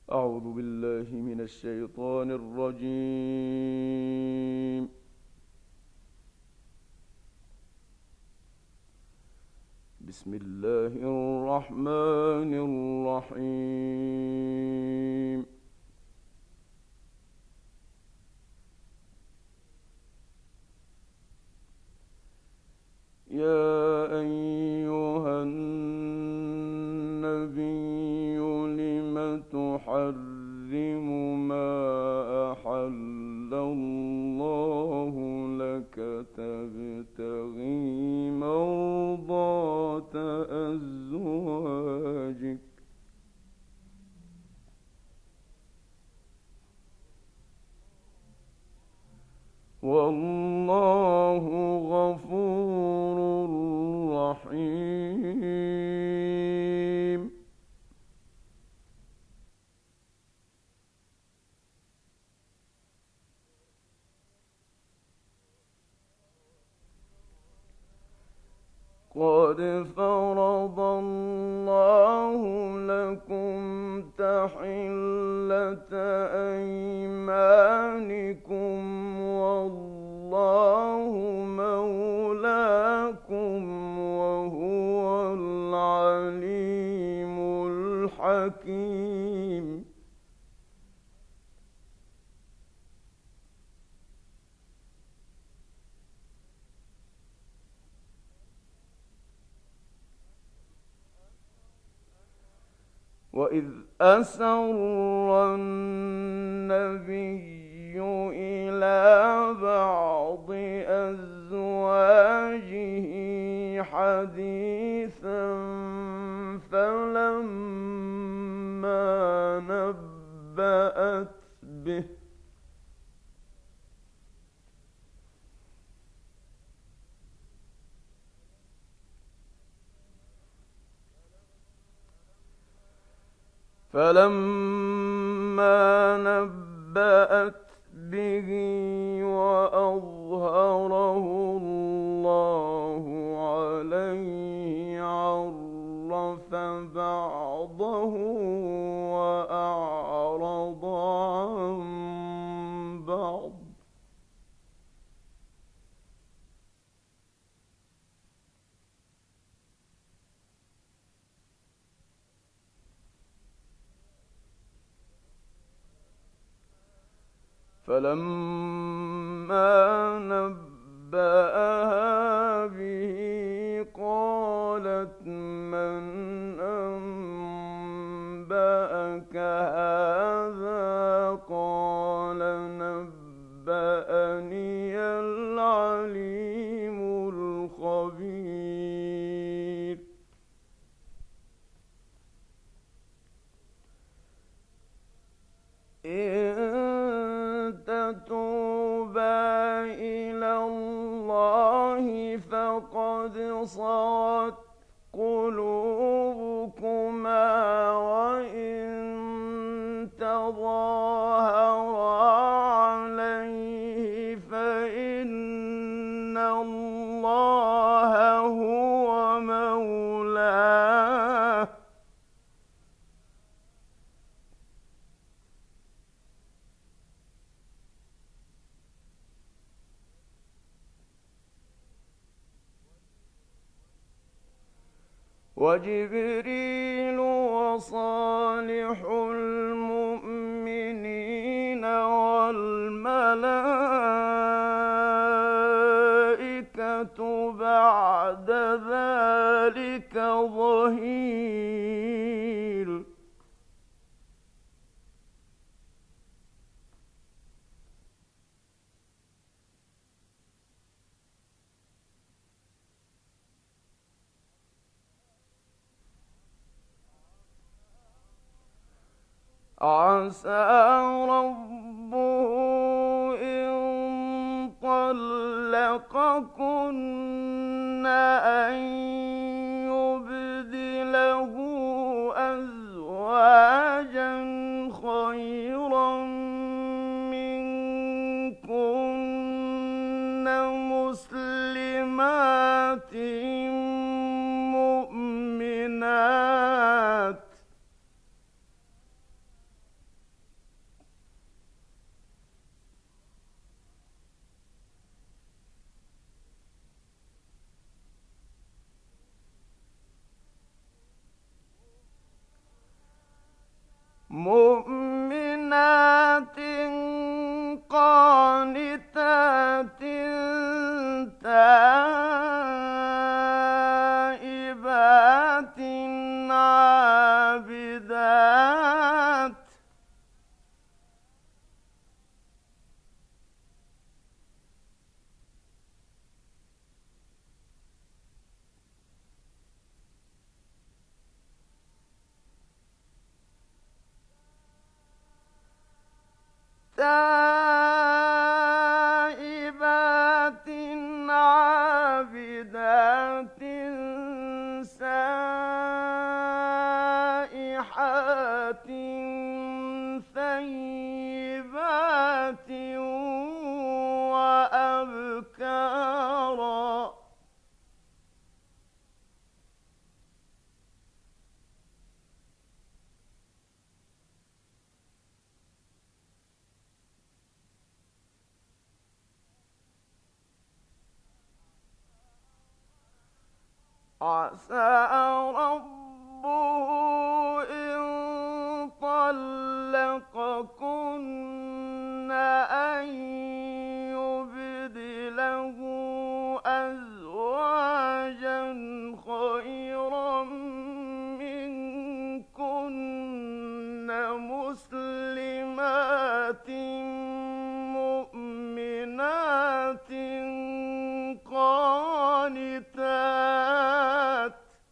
أعوذ بالله من الشيطان الرجيم. بسم الله الرحمن الرحيم. يا أيها النبي لم تحرم ما أحل الله لك تبتغي مرضات أزواجك والله غفور رحيم. قد فرض الله لكم تحلة أيمانكم والله مولاكم وهو العليم الحكيم. وإذ أسر النبي إلى بعض أزواجه حديثا فلما نبأت به وأظهره الله عليه عرف بعضه وأعرض عن بعض. فلما نبأها به قالت من أنبأك هذا قال نبأني العليم الخبير. تتوبا إلى الله فقد صغت قلوبكما وإن تظاهرا عليه فإن الله هو مولاه وجبريل وصالح المؤمنين والملائكة بعد ذلك ظهير. عسى ربه إن طلقكن أن يبدله أزواجا خيرا منكن مسلمات مؤمنات عابدات تائبات عابدات سائحات ثيبات وأبكارا عسى ربه إن طلقكن أن يبدله أزواجا خيرا منكن مسلمات مؤمنات قانتات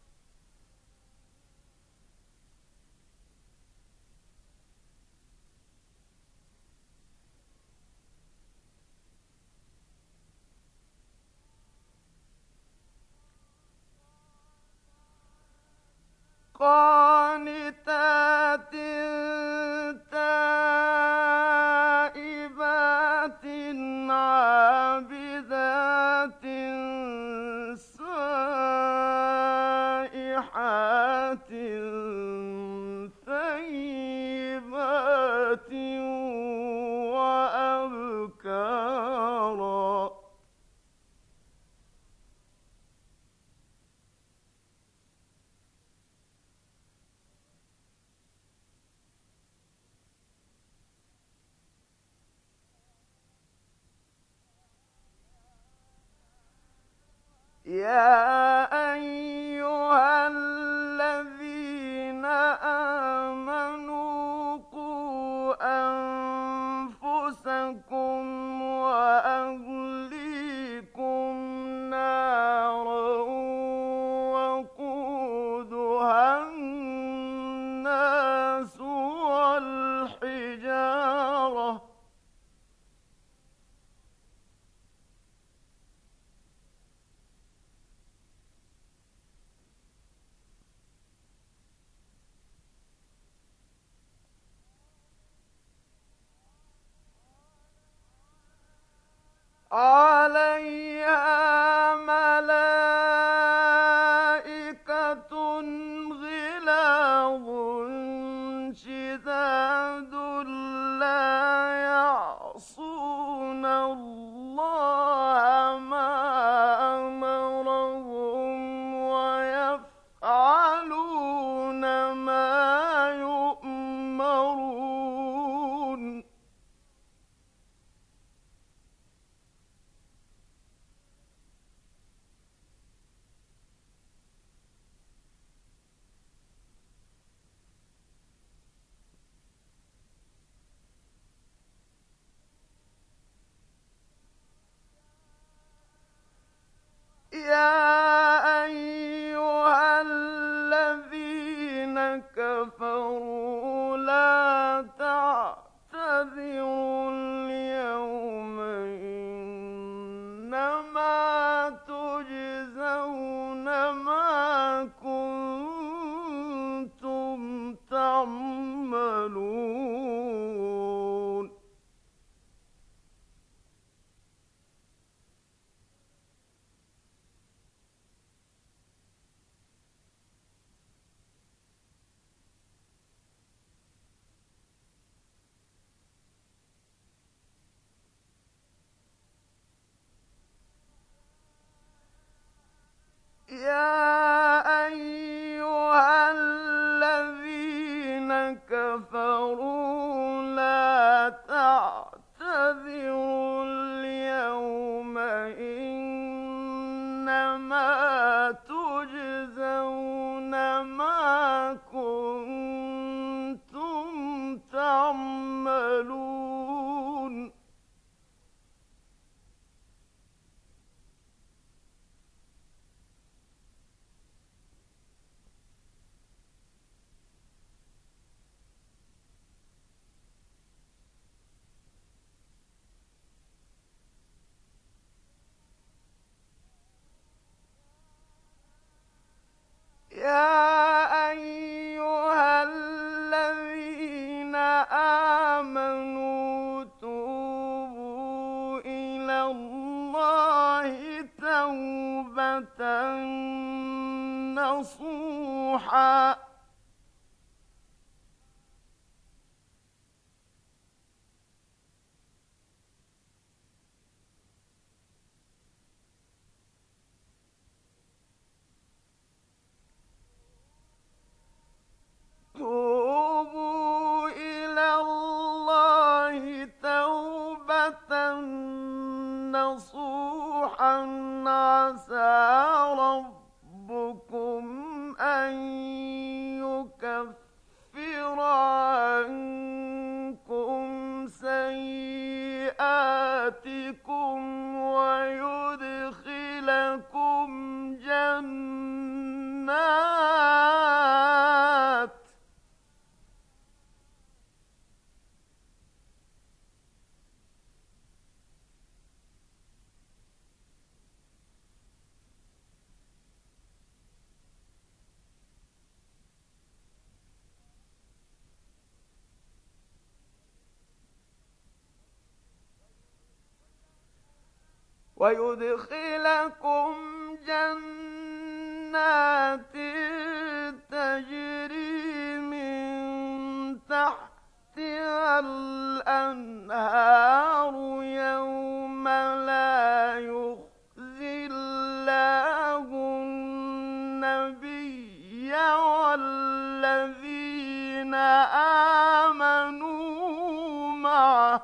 قانتات تائبات عابدات سائحات ثيبات وأبكارا يا أيها الذين آمنوا قوا أنفسكم وأهليكم نارا وقودها الناس والحجارة عليها ملائكة غلاظ شداد لا يعصون الله ما أمرهم ويفعلون ما يؤمرون يا أيها الذين كفروا لا تعتذروا اليوم إنما تجزون ما كنتم تعملون نوحا توبوا إلى الله توبة نصوحا عسى ربكم أن يكفر عنكم سيئاتكم ويدخلكم جنات ويدخلكم جنات تجري من تحتها الأنهار يوم لا يخزي الله النبي والذين آمنوا معه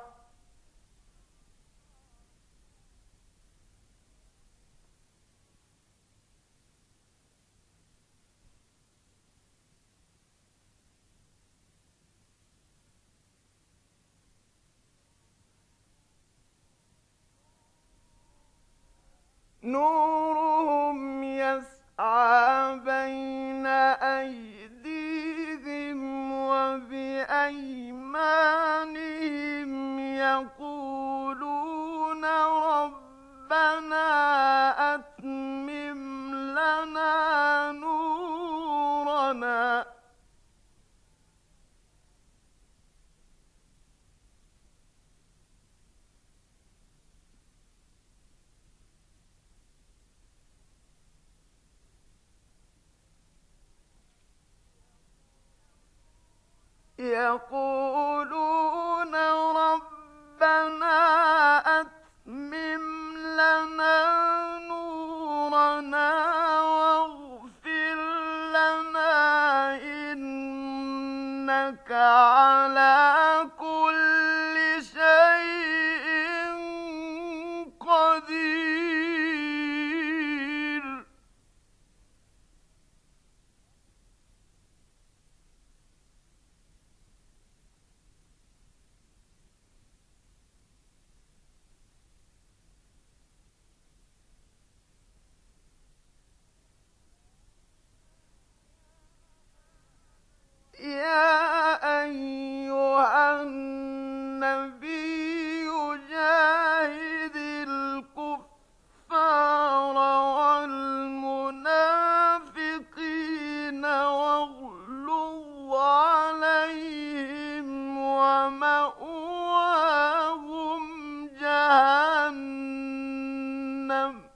نورهم يسعى بين أيديهم وبأيمانهم يقولون ربنا أتمم لنا نورنا يقولون ربنا أتمم لنا نورنا واغفر لنا إنك على كل شيء قدير يا أيها النبي جاهد الكفار والمنافقين واغلظ عليهم ومأواهم جهنم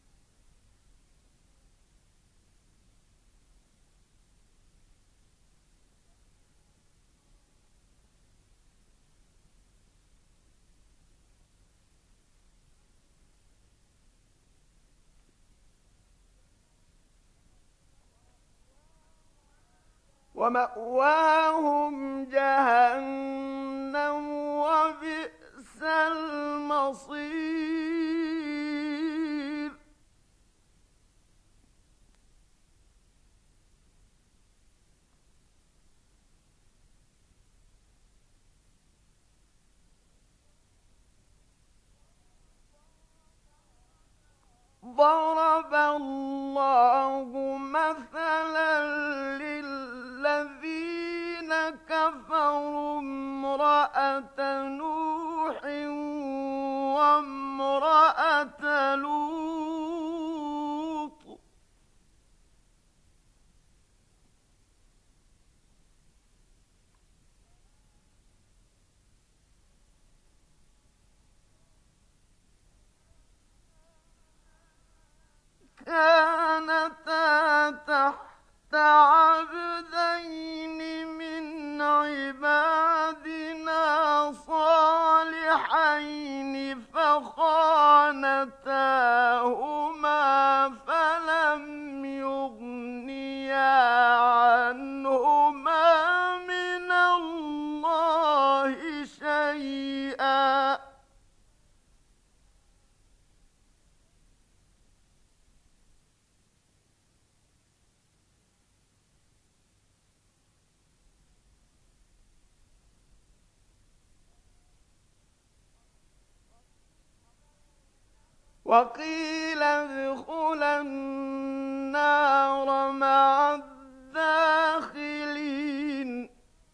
وبئس المصير ضرب الله مثلا للذين كفروا امرأة نوح وامرأة لوط كانتا تحت وقيل ادخلا النار مع الداخلين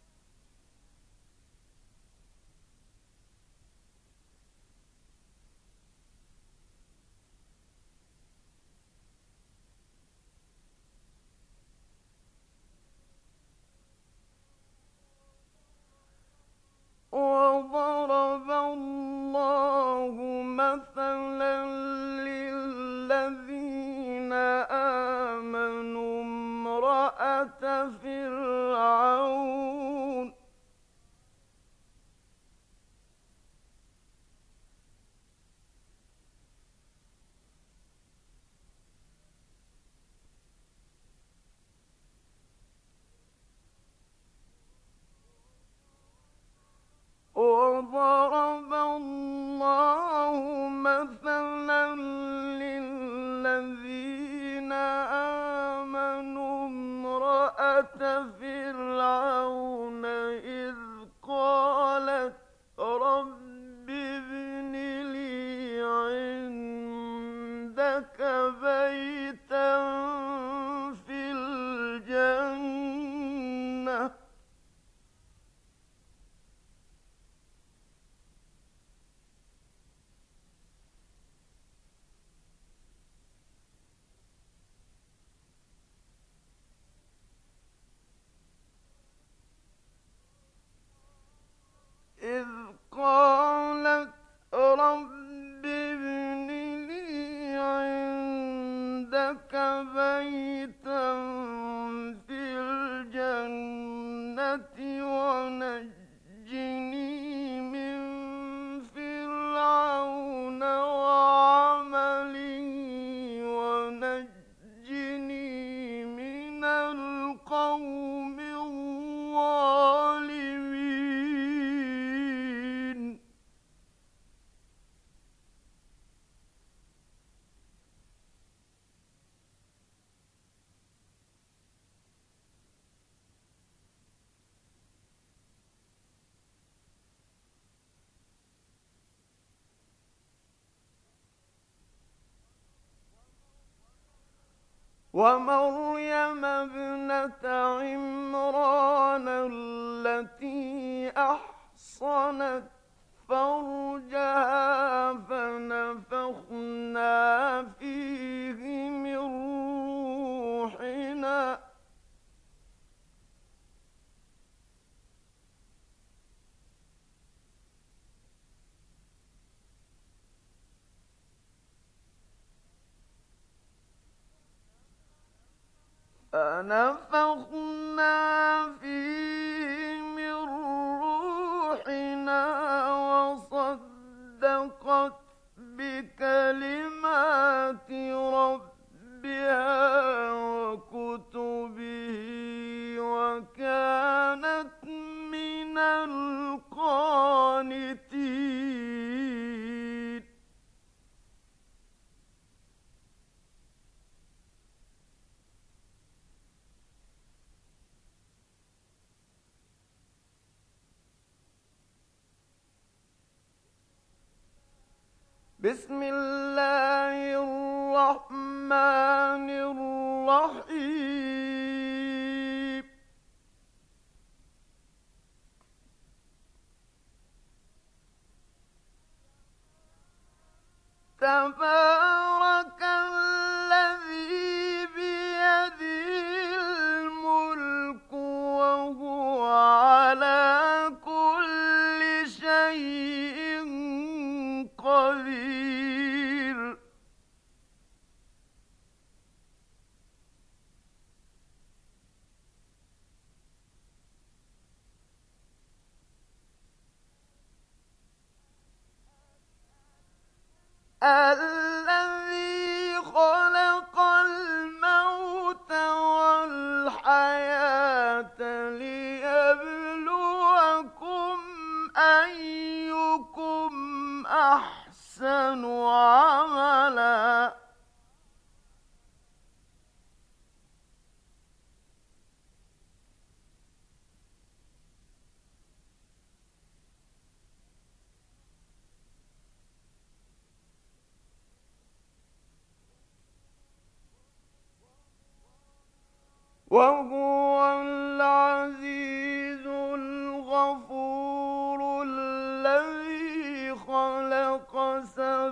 وضرب الله مثلا للذين آمنوا امرأة فرعون وضرب الله مثلا للذين آمنوا امرأة فرعون إذ قالت رب ابن لي عندك بيتا في الجنة إذ قالت رب ابن لي عندك بيتا في الجنة ونجني من فرعون وعمله ونجني من القوم الظالمين ومريم ابنة عمران التي أحصنت فرجها فنفخنا فيه من روحنا فنفخنا فيه من روحنا وصدقت بكلمات ربها وكتبه وكانت من القانتين بسم الله الرحمن الرحيم تبارك الذي بيده الملك وهو على كل شيء قدير الذي خلق الموت والحياة ليبلوكم أيكم أحسن عملا وهو العزيز الغفور الذي خلق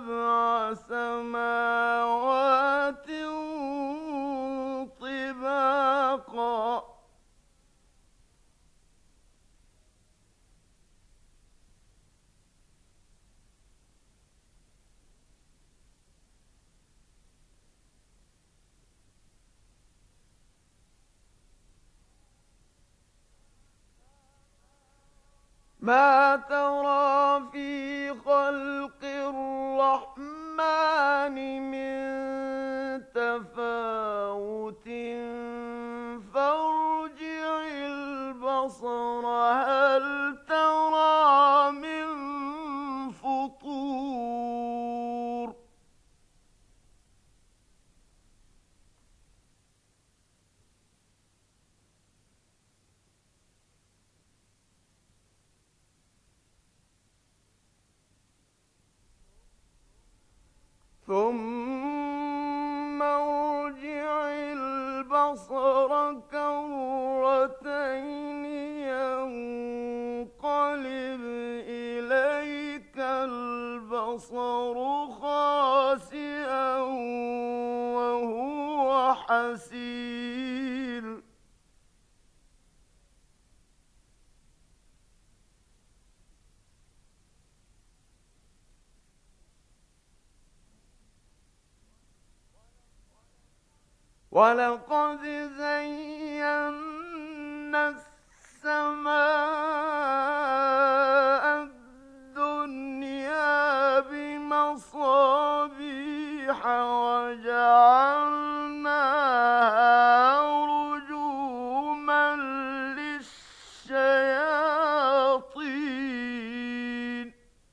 7 سماوات طباقا ما ترى في خلق الرحمن من تفاوت فارجع البصر هل ترى من فطور ثم ارجع البصر كرتين ينقلب إليك البصر خاسئا وهو حسير ولقد زينا السماء الدنيا بمصابيح وجعلناها رجوما للشياطين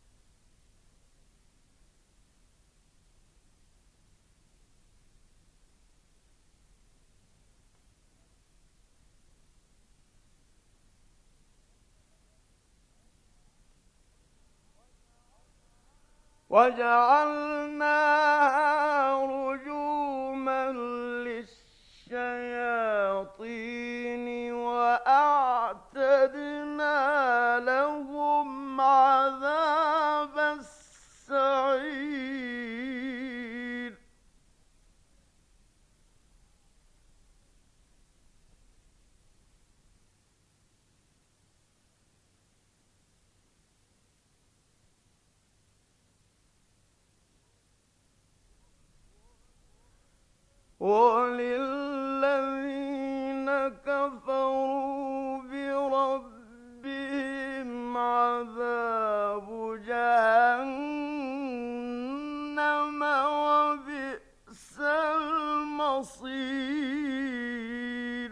وأعتدنا لهم عذاب السعير وللذين كفروا بربهم عذاب جهنم وبئس المصير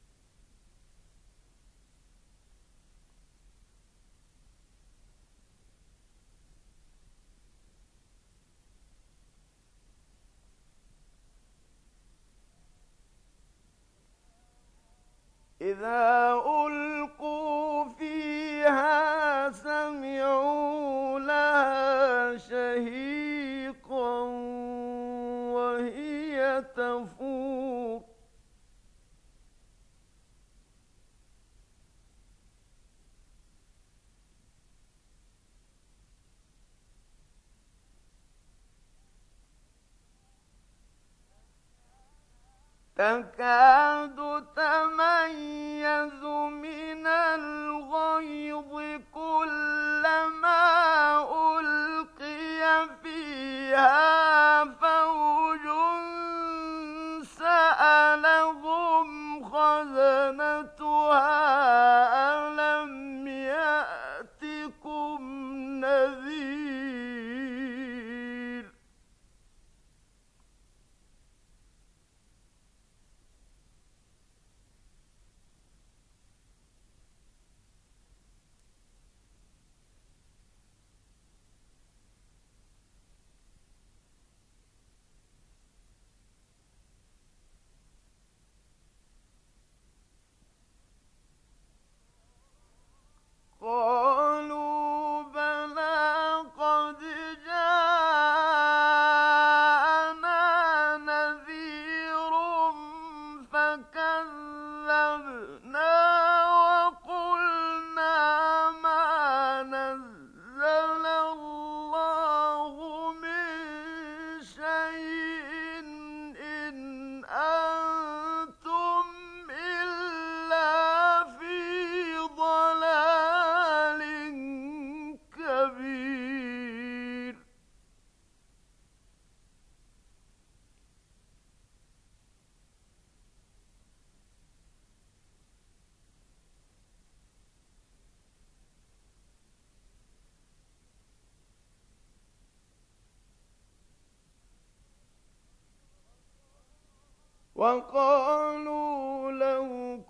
إذا ألقوا فيها سمعوا لها شهيقا وهي تفور تكاد تميز من الغيظ كلما ألقي فيها فوج سألهم خزنتها ألم يأتكم نذير وقالوا لو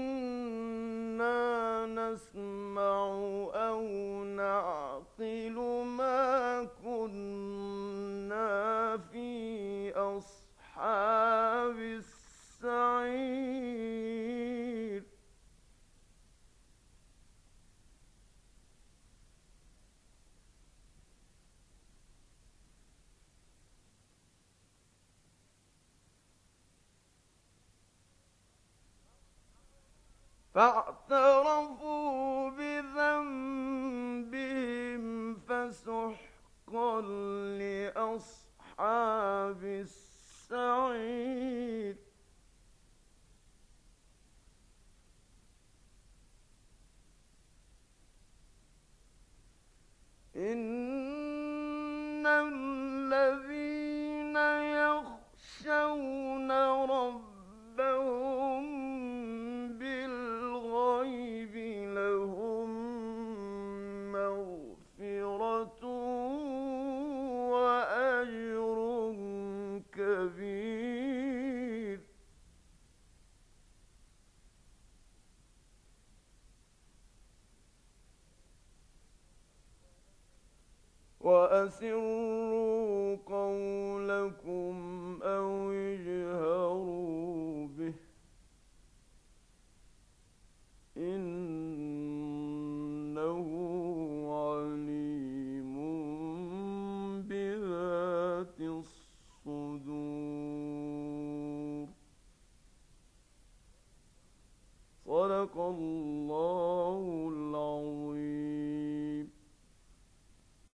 كنا نسمع أو نعقل ما كنا في أصحاب السعير. فاعترفوا بذنبهم فسحقا لأصحاب السعير. إن الذين يخشون ربهم بالغيب لهم مغفرة وأجر كبير. وأسروا قولكم أو اجهروا به إنه